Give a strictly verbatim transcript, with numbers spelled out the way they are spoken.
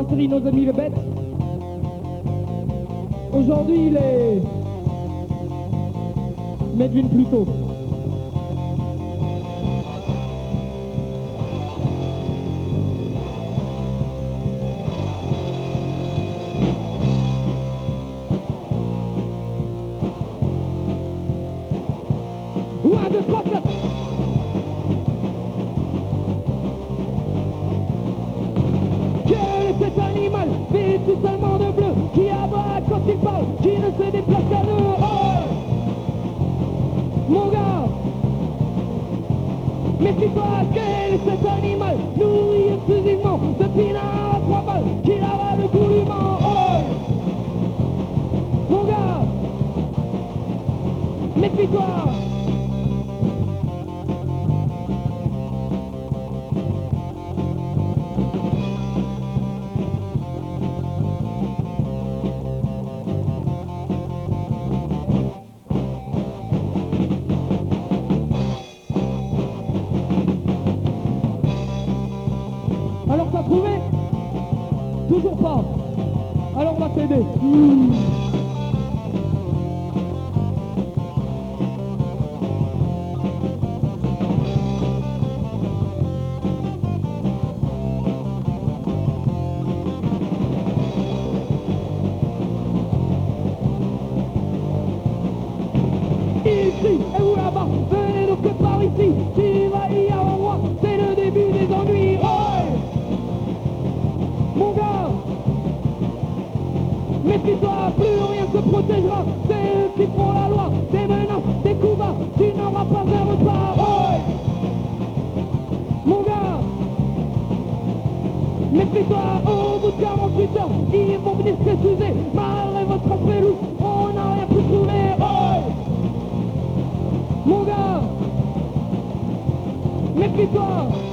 la série Nos Amis les Bêtes. Aujourd'hui, il est Medvin Pluto. Un, deux, trois, quatre. Quel est cet animal vêtu seulement de bleu, qui aboie quand il parle, qui ne se déplace qu'à deux? Oh, mon gars, méfie-toi, quel est cet animal nourri exclusivement de pinard à trois balles, qui avale goulûment? Oh, mon gars, méfie-toi. Alors t'as trouvé? Toujours pas. Alors on va t'aider. Mmh. Ici, et vous là-bas, venez donc par ici. Tu vas y avoir moi, c'est le début des ennuis. Oh, mon gars, méfie-toi, plus rien ne te protégera. C'est eux qui font la loi, des menaces, des coups bas, tu n'auras pas un repas. Oh, mon gars, méfie-toi, au bout de quarante-huit heures, ils vont venir s'excuser. Malgré votre aspect loup, on n'a rien pu trouver. Oh, mon gars, méfie-toi.